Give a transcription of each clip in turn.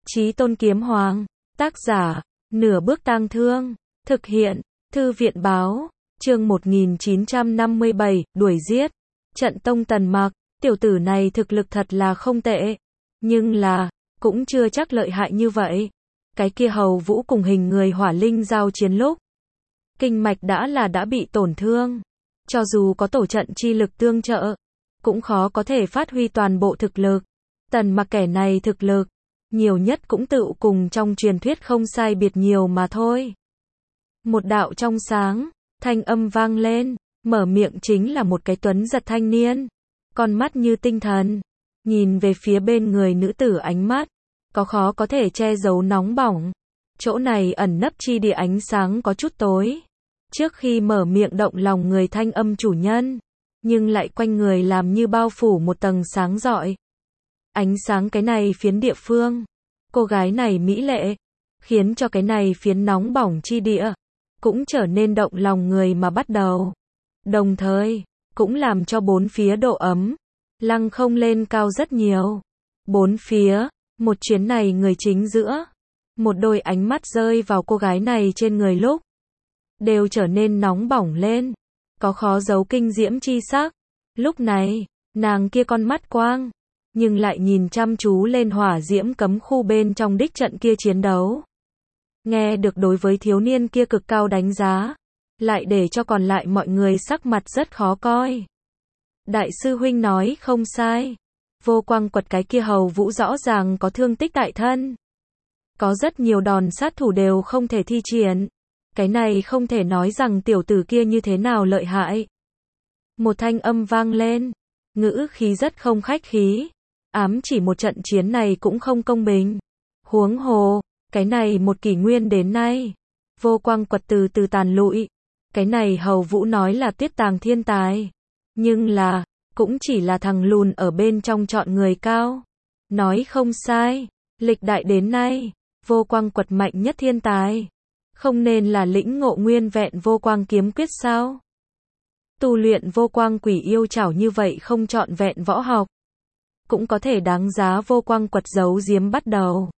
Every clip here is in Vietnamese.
Chí Tôn Kiếm Hoàng, tác giả, Nửa Bước Tang Thương, thực hiện, Thư viện Báo, chương 1957, đuổi giết, trận Tông Tần Mặc, tiểu tử này thực lực thật là không tệ, nhưng là, cũng chưa chắc lợi hại như vậy. Cái kia Hầu Vũ cùng hình người hỏa linh giao chiến lúc, kinh mạch đã bị tổn thương, cho dù có tổ trận chi lực tương trợ, cũng khó có thể phát huy toàn bộ thực lực. Tần Mặc kẻ này thực lực, nhiều nhất cũng tựu cùng trong truyền thuyết không sai biệt nhiều mà thôi. Một đạo trong sáng, thanh âm vang lên, mở miệng chính là một cái tuấn giật thanh niên, con mắt như tinh thần, nhìn về phía bên người nữ tử ánh mắt, có khó có thể che giấu nóng bỏng. Chỗ này ẩn nấp chi địa ánh sáng có chút tối. Trước khi mở miệng động lòng người thanh âm chủ nhân, nhưng lại quanh người làm như bao phủ một tầng sáng rọi. Ánh sáng cái này phiến địa phương, cô gái này mỹ lệ, khiến cho cái này phiến nóng bỏng chi địa, cũng trở nên động lòng người mà bắt đầu. Đồng thời, cũng làm cho bốn phía độ ấm, lăng không lên cao rất nhiều. Bốn phía, một chuyến này người chính giữa, một đôi ánh mắt rơi vào cô gái này trên người lúc, đều trở nên nóng bỏng lên, có khó giấu kinh diễm chi sắc. Lúc này, nàng kia con mắt quang, nhưng lại nhìn chăm chú lên hỏa diễm cấm khu bên trong đích trận kia chiến đấu. Nghe được đối với thiếu niên kia cực cao đánh giá, lại để cho còn lại mọi người sắc mặt rất khó coi. Đại sư huynh nói không sai, Vô Quang Quật cái kia Hầu Vũ rõ ràng có thương tích tại thân. Có rất nhiều đòn sát thủ đều không thể thi triển. Cái này không thể nói rằng tiểu tử kia như thế nào lợi hại. Một thanh âm vang lên, ngữ khí rất không khách khí, ám chỉ một trận chiến này cũng không công bình. Huống hồ, cái này một kỷ nguyên đến nay, Vô Quang Quật từ từ tàn lụi. Cái này Hầu Vũ nói là tiết tàng thiên tài, nhưng là, cũng chỉ là thằng lùn ở bên trong chọn người cao. Nói không sai, lịch đại đến nay, Vô Quang Quật mạnh nhất thiên tài, không nên là lĩnh ngộ nguyên vẹn vô quang kiếm quyết sao? Tu luyện vô quang quỷ yêu chảo như vậy không trọn vẹn võ học, cũng có thể đáng giá Vô Quang Quật giấu giếm bắt đầu.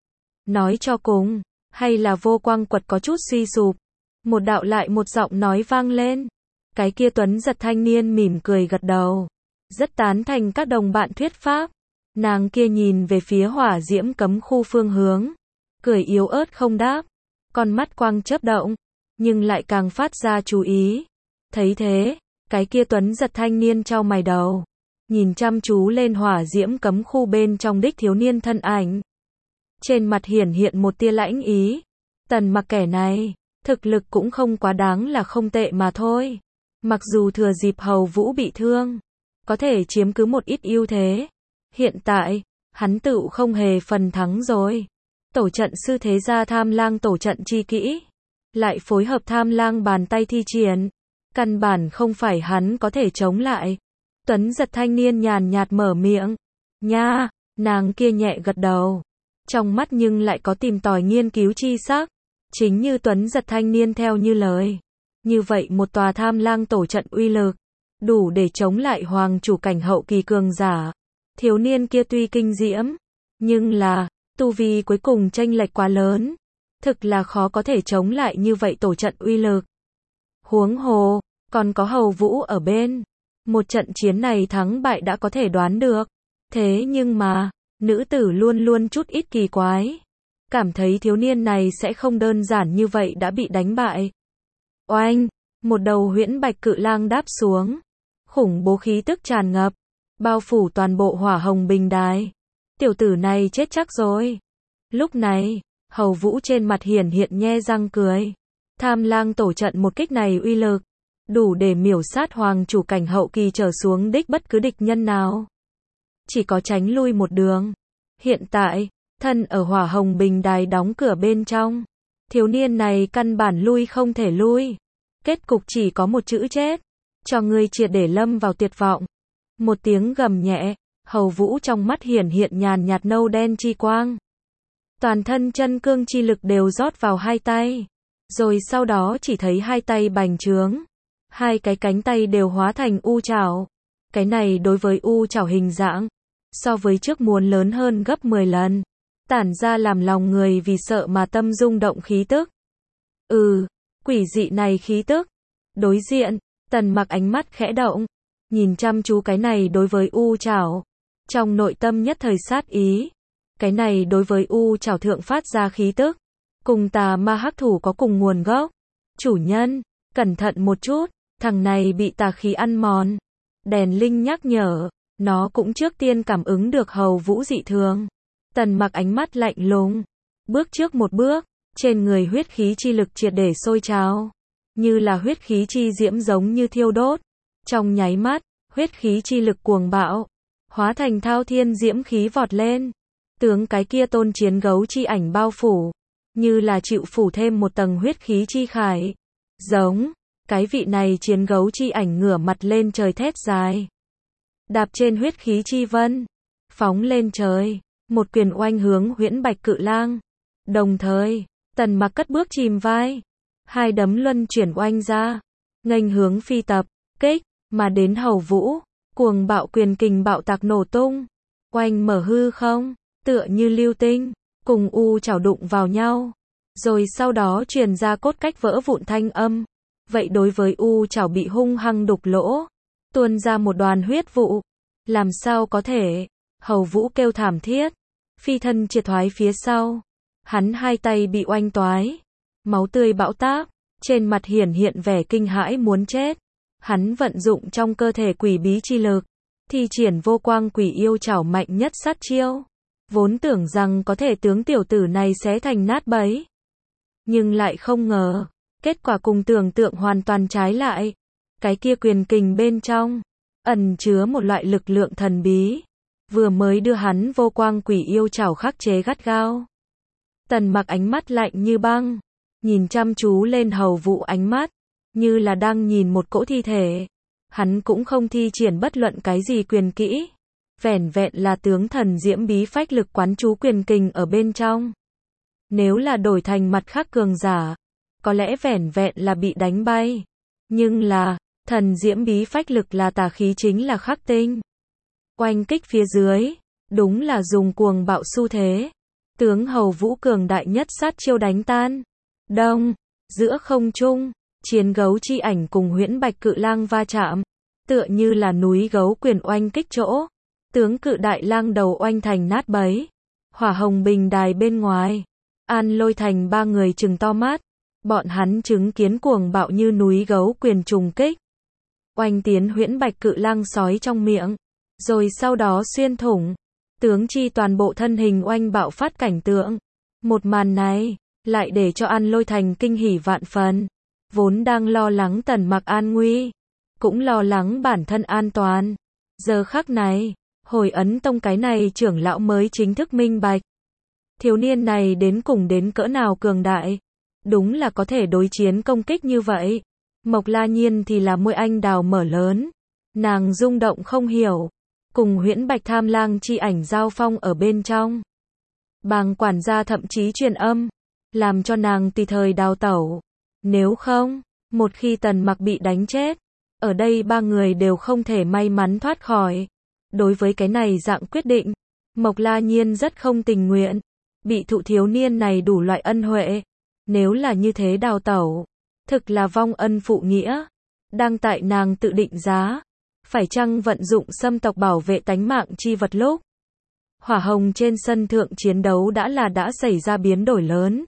Nói cho cùng, hay là Vô Quang Quật có chút suy sụp. Một đạo lại một giọng nói vang lên. Cái kia tuấn giật thanh niên mỉm cười gật đầu, rất tán thành các đồng bạn thuyết pháp. Nàng kia nhìn về phía hỏa diễm cấm khu phương hướng, cười yếu ớt không đáp, con mắt quang chớp động, nhưng lại càng phát ra chú ý. Thấy thế, cái kia tuấn giật thanh niên chau mày đầu, nhìn chăm chú lên hỏa diễm cấm khu bên trong đích thiếu niên thân ảnh. Trên mặt hiển hiện một tia lãnh ý. Tần Mặc kẻ này, thực lực cũng không quá đáng là không tệ mà thôi. Mặc dù thừa dịp Hầu Vũ bị thương, có thể chiếm cứ một ít ưu thế. Hiện tại, hắn tựu không hề phần thắng rồi. Tổ trận sư thế gia Tham Lang tổ trận chi kỹ, lại phối hợp Tham Lang bàn tay thi triển, căn bản không phải hắn có thể chống lại. Tuấn giật thanh niên nhàn nhạt mở miệng. Nha, nàng kia nhẹ gật đầu, trong mắt nhưng lại có tìm tòi nghiên cứu chi sắc. Chính như tuấn giật thanh niên theo như lời, như vậy một tòa Tham Lang tổ trận uy lực, đủ để chống lại hoàng chủ cảnh hậu kỳ cường giả. Thiếu niên kia tuy kinh diễm, nhưng là, tu vi cuối cùng chênh lệch quá lớn, thực là khó có thể chống lại như vậy tổ trận uy lực. Huống hồ, còn có Hầu Vũ ở bên, một trận chiến này thắng bại đã có thể đoán được. Thế nhưng mà, nữ tử luôn luôn chút ít kỳ quái, cảm thấy thiếu niên này sẽ không đơn giản như vậy đã bị đánh bại. Oanh, một đầu huyễn bạch cự lang đáp xuống, khủng bố khí tức tràn ngập, bao phủ toàn bộ hỏa hồng bình đài. Tiểu tử này chết chắc rồi. Lúc này, Hầu Vũ trên mặt hiển hiện nhe răng cười. Tham Lang tổ trận một kích này uy lực, đủ để miểu sát hoàng chủ cảnh hậu kỳ trở xuống đích bất cứ địch nhân nào. Chỉ có tránh lui một đường. Hiện tại, thân ở hỏa hồng bình đài đóng cửa bên trong, thiếu niên này căn bản lui không thể lui. Kết cục chỉ có một chữ chết, cho ngươi triệt để lâm vào tuyệt vọng. Một tiếng gầm nhẹ, Hầu Vũ trong mắt hiển hiện nhàn nhạt nâu đen chi quang. Toàn thân chân cương chi lực đều rót vào hai tay, rồi sau đó chỉ thấy hai tay bành trướng, hai cái cánh tay đều hóa thành u chảo. Cái này đối với u chảo hình dạng, so với trước muốn lớn hơn gấp 10 lần. tản ra làm lòng người vì sợ mà tâm rung động khí tức. Quỷ dị này khí tức. Đối diện, Tần Mặc ánh mắt khẽ động, nhìn chăm chú cái này đối với U Trảo, trong nội tâm nhất thời sát ý. Cái này đối với U Trảo thượng phát ra khí tức, cùng tà ma hắc thủ có cùng nguồn gốc. Chủ nhân, cẩn thận một chút, thằng này bị tà khí ăn mòn. Đèn linh nhắc nhở, nó cũng trước tiên cảm ứng được Hầu Vũ dị thường. Tần Mặc ánh mắt lạnh lùng, bước trước một bước, trên người huyết khí chi lực triệt để sôi trào, như là huyết khí chi diễm giống như thiêu đốt. Trong nháy mắt, huyết khí chi lực cuồng bạo, hóa thành thao thiên diễm khí vọt lên. Tướng cái kia tôn chiến gấu chi ảnh bao phủ, như là chịu phủ thêm một tầng huyết khí chi khải. Giống, cái vị này chiến gấu chi ảnh ngửa mặt lên trời thét dài. Đạp trên huyết khí chi vân, phóng lên trời, một quyền oanh hướng Huyễn Bạch Cự Lang. Đồng thời, Tần Mặc cất bước chìm vai, hai đấm luân chuyển oanh ra, nghênh hướng phi tập, kích, mà đến Hầu Vũ, cuồng bạo quyền kình bạo tạc nổ tung, oanh mở hư không, tựa như lưu tinh, cùng U Trảo đụng vào nhau, rồi sau đó truyền ra cốt cách vỡ vụn thanh âm. Vậy đối với U Trảo bị hung hăng đục lỗ, tuôn ra một đoàn huyết vụ. Làm sao có thể? Hầu Vũ kêu thảm thiết, phi thân triệt thoái phía sau, hắn hai tay bị oanh toái, máu tươi bão táp, trên mặt hiển hiện vẻ kinh hãi muốn chết. Hắn vận dụng trong cơ thể quỷ bí chi lực, thi triển vô quang quỷ yêu trảo mạnh nhất sát chiêu, vốn tưởng rằng có thể tướng tiểu tử này xé thành nát bấy, nhưng lại không ngờ, kết quả cùng tưởng tượng hoàn toàn trái lại. Cái kia quyền kình bên trong ẩn chứa một loại lực lượng thần bí, vừa mới đưa hắn vô quang quỷ yêu trảo khắc chế gắt gao. Tần Mặc ánh mắt lạnh như băng, nhìn chăm chú lên Hầu Vũ, ánh mắt như là đang nhìn một cỗ thi thể. Hắn cũng không thi triển bất luận cái gì quyền kỹ, vẻn vẹn là tướng thần diễm bí phách lực quán chú quyền kình ở bên trong. Nếu là đổi thành mặt khác cường giả, có lẽ vẻn vẹn là bị đánh bay, nhưng là thần diễm bí phách lực là tà khí, chính là khắc tinh. Oanh kích phía dưới, đúng là dùng cuồng bạo xu thế, tướng Hầu Vũ cường đại nhất sát chiêu đánh tan. Đông, giữa không trung, chiến gấu chi ảnh cùng Huyễn Bạch Cự Lang va chạm, tựa như là núi gấu quyền oanh kích chỗ, tướng cự đại lang đầu oanh thành nát bấy. Hỏa Hồng Bình đài bên ngoài, An Lôi Thành ba người trừng to mắt, bọn hắn chứng kiến cuồng bạo như núi gấu quyền trùng kích, oanh tiến Huyễn Bạch Cự Lang sói trong miệng, rồi sau đó xuyên thủng, tướng chi toàn bộ thân hình oanh bạo phát cảnh tượng. Một màn này, lại để cho An Lôi Thành kinh hỉ vạn phần, vốn đang lo lắng Tần Mặc an nguy, cũng lo lắng bản thân an toàn. Giờ khắc này, Hồi Ấn Tông cái này trưởng lão mới chính thức minh bạch, thiếu niên này đến cùng đến cỡ nào cường đại, đúng là có thể đối chiến công kích như vậy. Mộc La Nhiên thì là môi anh đào mở lớn, nàng rung động không hiểu, cùng Huyễn Bạch Tham Lang chi ảnh giao phong ở bên trong. Bàng quản gia thậm chí truyền âm, làm cho nàng tùy thời đào tẩu. Nếu không, một khi Tần Mặc bị đánh chết, ở đây ba người đều không thể may mắn thoát khỏi. Đối với cái này dạng quyết định, Mộc La Nhiên rất không tình nguyện, bị thụ thiếu niên này đủ loại ân huệ. Nếu là như thế đào tẩu, thực là vong ân phụ nghĩa. Đang tại nàng tự định giá, phải chăng vận dụng xâm tộc bảo vệ tánh mạng chi vật lúc. Hỏa Hồng trên sân thượng chiến đấu đã xảy ra biến đổi lớn.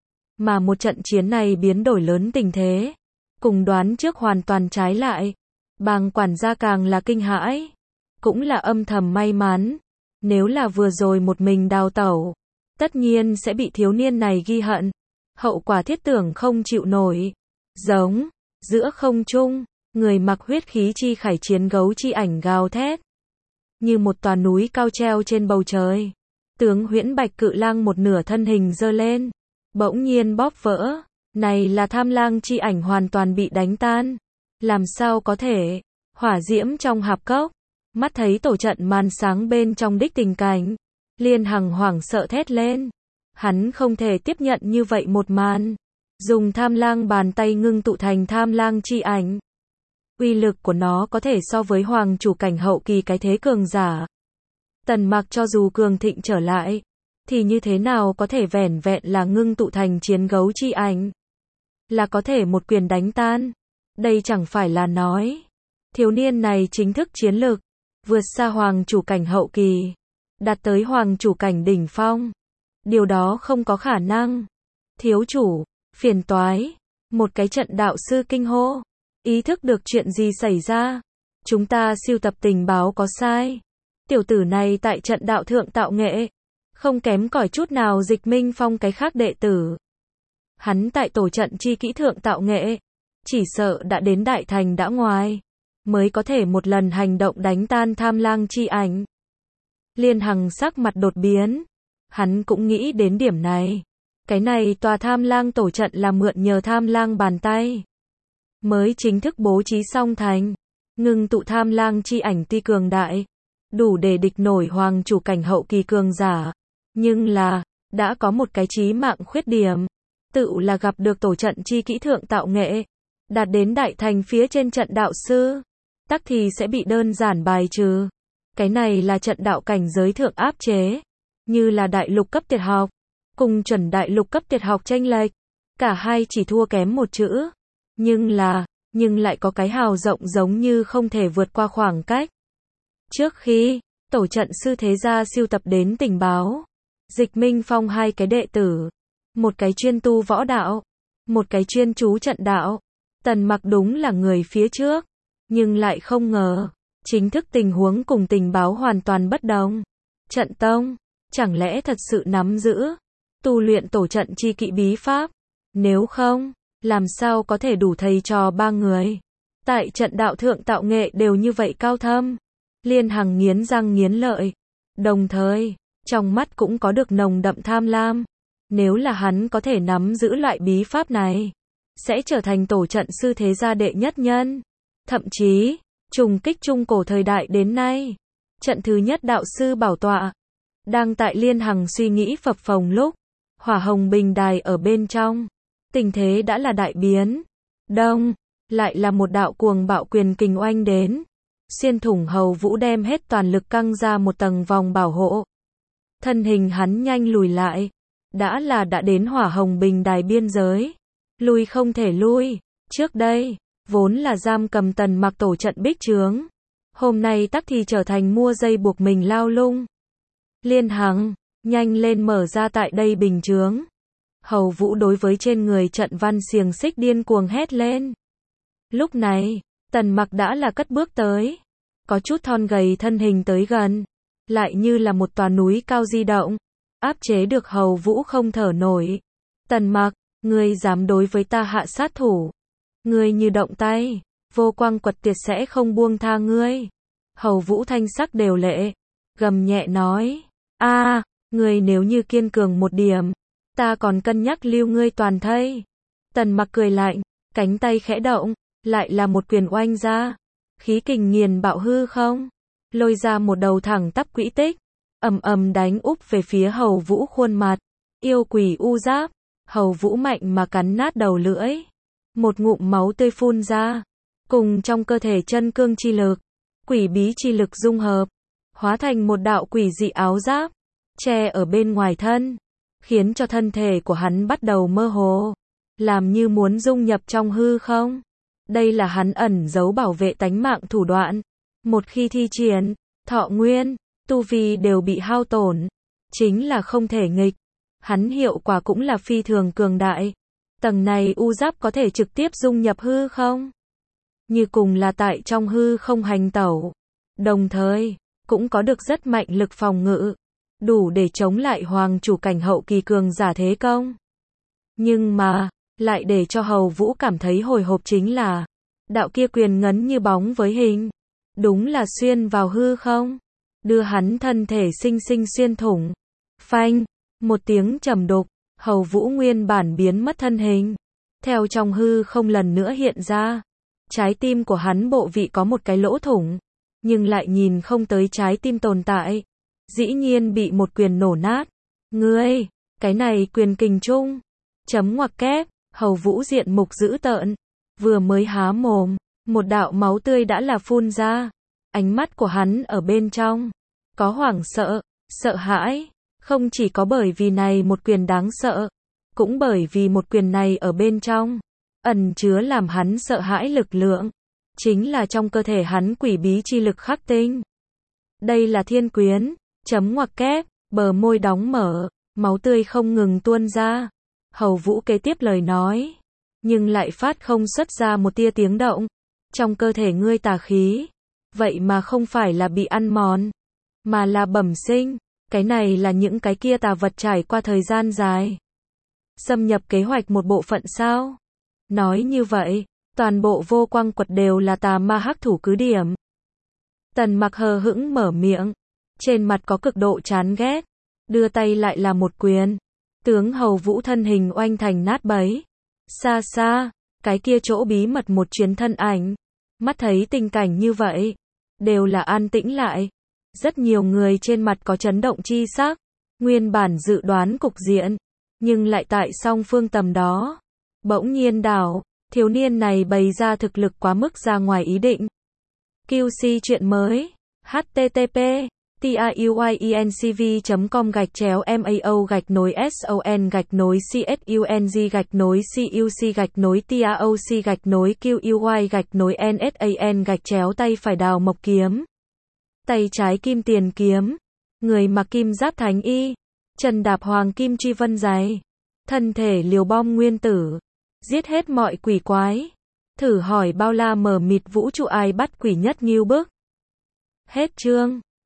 Mà một trận chiến này biến đổi lớn tình thế, cùng đoán trước hoàn toàn trái lại. Bàng quản gia càng là kinh hãi, cũng là âm thầm may mắn. Nếu là vừa rồi một mình đào tẩu, tất nhiên sẽ bị thiếu niên này ghi hận. Hậu quả thiết tưởng không chịu nổi. Giống, giữa không trung, người mặc huyết khí chi khải chiến gấu chi ảnh gào thét, như một tòa núi cao treo trên bầu trời. Tướng Huyễn Bạch Cự Lang một nửa thân hình giơ lên, bỗng nhiên bóp vỡ. Này là Tham Lang chi ảnh hoàn toàn bị đánh tan. Làm sao có thể? Hỏa diễm trong hạp cốc, mắt thấy tổ trận màn sáng bên trong đích tình cảnh, Liên Hằng hoảng sợ thét lên. Hắn không thể tiếp nhận như vậy một màn. Dùng Tham Lang bàn tay ngưng tụ thành Tham Lang chi ảnh. Uy lực của nó có thể so với hoàng chủ cảnh hậu kỳ cái thế cường giả. Tần Mặc cho dù cường thịnh trở lại, thì như thế nào có thể vẻn vẹn là ngưng tụ thành chiến gấu chi ảnh, là có thể một quyền đánh tan. Đây chẳng phải là nói, thiếu niên này chính thức chiến lực, vượt xa hoàng chủ cảnh hậu kỳ, đạt tới hoàng chủ cảnh đỉnh phong. Điều đó không có khả năng. Thiếu chủ, phiền toái. Một cái trận đạo sư kinh hô. Ý thức được chuyện gì xảy ra. Chúng ta sưu tập tình báo có sai. Tiểu tử này tại trận đạo thượng tạo nghệ, không kém cỏi chút nào Dịch Minh Phong cái khác đệ tử. Hắn tại tổ trận chi kỹ thượng tạo nghệ, chỉ sợ đã đến đại thành đã ngoài, mới có thể một lần hành động đánh tan Tham Lang chi ảnh. Liên Hằng sắc mặt đột biến. Hắn cũng nghĩ đến điểm này. Cái này tòa Tham Lang tổ trận là mượn nhờ Tham Lang bàn tay mới chính thức bố trí xong thành. Ngưng tụ Tham Lang chi ảnh tuy cường đại, đủ để địch nổi hoàng chủ cảnh hậu kỳ cường giả. Nhưng là, đã có một cái chí mạng khuyết điểm. Tự là gặp được tổ trận chi kỹ thượng tạo nghệ, đạt đến đại thành phía trên trận đạo sư, tắc thì sẽ bị đơn giản bài trừ. Cái này là trận đạo cảnh giới thượng áp chế. Như là đại lục cấp tuyệt học, cùng chuẩn đại lục cấp tuyệt học chênh lệch. Cả hai chỉ thua kém một chữ. Nhưng lại có cái hào rộng giống như không thể vượt qua khoảng cách. Trước khi, tổ trận sư thế gia sưu tập đến tình báo, Dịch Minh Phong hai cái đệ tử, một cái chuyên tu võ đạo, một cái chuyên chú trận đạo. Tần Mặc đúng là người phía trước, nhưng lại không ngờ, chính thức tình huống cùng tình báo hoàn toàn bất đồng. Trận tông, chẳng lẽ thật sự nắm giữ, tu luyện tổ trận chi kỵ bí pháp? Nếu không, làm sao có thể đủ thầy trò ba người? Tại trận đạo thượng tạo nghệ đều như vậy cao thâm. Liên Hằng nghiến răng nghiến lợi. Đồng thời, trong mắt cũng có được nồng đậm tham lam. Nếu là hắn có thể nắm giữ loại bí pháp này, sẽ trở thành tổ trận sư thế gia đệ nhất nhân. Thậm chí, trùng kích trung cổ thời đại đến nay, trận thứ nhất đạo sư bảo tọa. Đang tại Liên Hằng suy nghĩ phập phồng lúc, Hỏa Hồng Bình Đài ở bên trong, tình thế đã là đại biến. Đông, lại là một đạo cuồng bạo quyền kình oanh đến, xuyên thủng Hầu Vũ, đem hết toàn lực căng ra một tầng vòng bảo hộ. Thân hình hắn nhanh lùi lại, đã đến Hỏa Hồng Bình Đài biên giới, lùi không thể lui. Trước đây, vốn là giam cầm Tần Mặc tổ trận bích trướng, hôm nay tắc thì trở thành mua dây buộc mình lao lung. Liên Hằng, nhanh lên mở ra tại đây bình chướng. Hầu Vũ đối với trên người trận văn xiềng xích điên cuồng hét lên. Lúc này, Tần Mặc đã là cất bước tới, có chút thon gầy thân hình tới gần, lại như là một tòa núi cao di động, áp chế được Hầu Vũ không thở nổi. Tần Mặc, ngươi dám đối với ta hạ sát thủ? Ngươi như động tay, vô quang quật tuyệt sẽ không buông tha ngươi. Hầu Vũ thanh sắc đều lệ, gầm nhẹ nói, ngươi nếu như kiên cường một điểm, ta còn cân nhắc lưu ngươi toàn thây. Tần Mặc cười lạnh, cánh tay khẽ động, lại là một quyền oanh ra, khí kình nghiền bạo hư không, lôi ra một đầu thẳng tắp quỹ tích, ầm ầm đánh úp về phía Hầu Vũ khuôn mặt. Yêu quỷ u giáp. Hầu Vũ mạnh mà cắn nát đầu lưỡi, một ngụm máu tươi phun ra, cùng trong cơ thể chân cương chi lực, quỷ bí chi lực dung hợp, hóa thành một đạo quỷ dị áo giáp, che ở bên ngoài thân, khiến cho thân thể của hắn bắt đầu mơ hồ, làm như muốn dung nhập trong hư không. Đây là hắn ẩn giấu bảo vệ tánh mạng thủ đoạn. Một khi thi triển, thọ nguyên, tu vi đều bị hao tổn, chính là không thể nghịch. Hắn hiệu quả cũng là phi thường cường đại. Tầng này u giáp có thể trực tiếp dung nhập hư không, như cùng là tại trong hư không hành tẩu. Đồng thời, cũng có được rất mạnh lực phòng ngự, đủ để chống lại hoàng chủ cảnh hậu kỳ cường giả thế công. Nhưng mà, lại để cho Hầu Vũ cảm thấy hồi hộp chính là, đạo kia quyền ngấn như bóng với hình, đúng là xuyên vào hư không, đưa hắn thân thể sinh sinh xuyên thủng. Phanh, một tiếng trầm đục, Hầu Vũ nguyên bản biến mất thân hình, theo trong hư không lần nữa hiện ra. Trái tim của hắn bộ vị có một cái lỗ thủng, nhưng lại nhìn không tới trái tim tồn tại, dĩ nhiên bị một quyền nổ nát. Ngươi, cái này quyền kình trung, chấm ngoặc kép. Hầu Vũ diện mục dữ tợn, vừa mới há mồm, một đạo máu tươi đã là phun ra. Ánh mắt của hắn ở bên trong có hoảng sợ, sợ hãi, Không chỉ có bởi vì này một quyền đáng sợ, cũng bởi vì một quyền này ở bên trong, ẩn chứa làm hắn sợ hãi lực lượng. Chính là trong cơ thể hắn quỷ bí chi lực khắc tinh. Đây là thiên quyến, chấm ngoặc kép, bờ môi đóng mở, máu tươi không ngừng tuôn ra. Hầu Vũ kế tiếp lời nói, nhưng lại phát không xuất ra một tia tiếng động. Trong cơ thể ngươi tà khí, vậy mà không phải là bị ăn mòn, mà là bẩm sinh. Cái này là những cái kia tà vật trải qua thời gian dài xâm nhập kế hoạch một bộ phận sao? Nói như vậy, toàn bộ Vô Quang Quật đều là tà ma hắc thủ cứ điểm. Tần Mặc hờ hững mở miệng, trên mặt có cực độ chán ghét, đưa tay lại là một quyền. Tướng Hầu Vũ thân hình oanh thành nát bấy. Xa xa, cái kia chỗ bí mật một chuyến thân ảnh, mắt thấy tình cảnh như vậy, đều là an tĩnh lại. Rất nhiều người trên mặt có chấn động chi sắc, nguyên bản dự đoán cục diện, nhưng lại tại song phương tầm đó. Bỗng nhiên đảo, thiếu niên này bày ra thực lực quá mức ra ngoài ý định. QC chuyện mới, http tiuy.mao-nối.suc-cuc-taoc-cuy-nsan-tay phải đào mộc kiếm, tay trái kim tiền kiếm, người mặc kim giáp thánh y, chân đạp hoàng kim truy vân giày, thân thể liều bom nguyên tử, giết hết mọi quỷ quái. Thử hỏi bao la mờ mịt vũ trụ ai bắt quỷ nhất nghêu bức. Hết chương.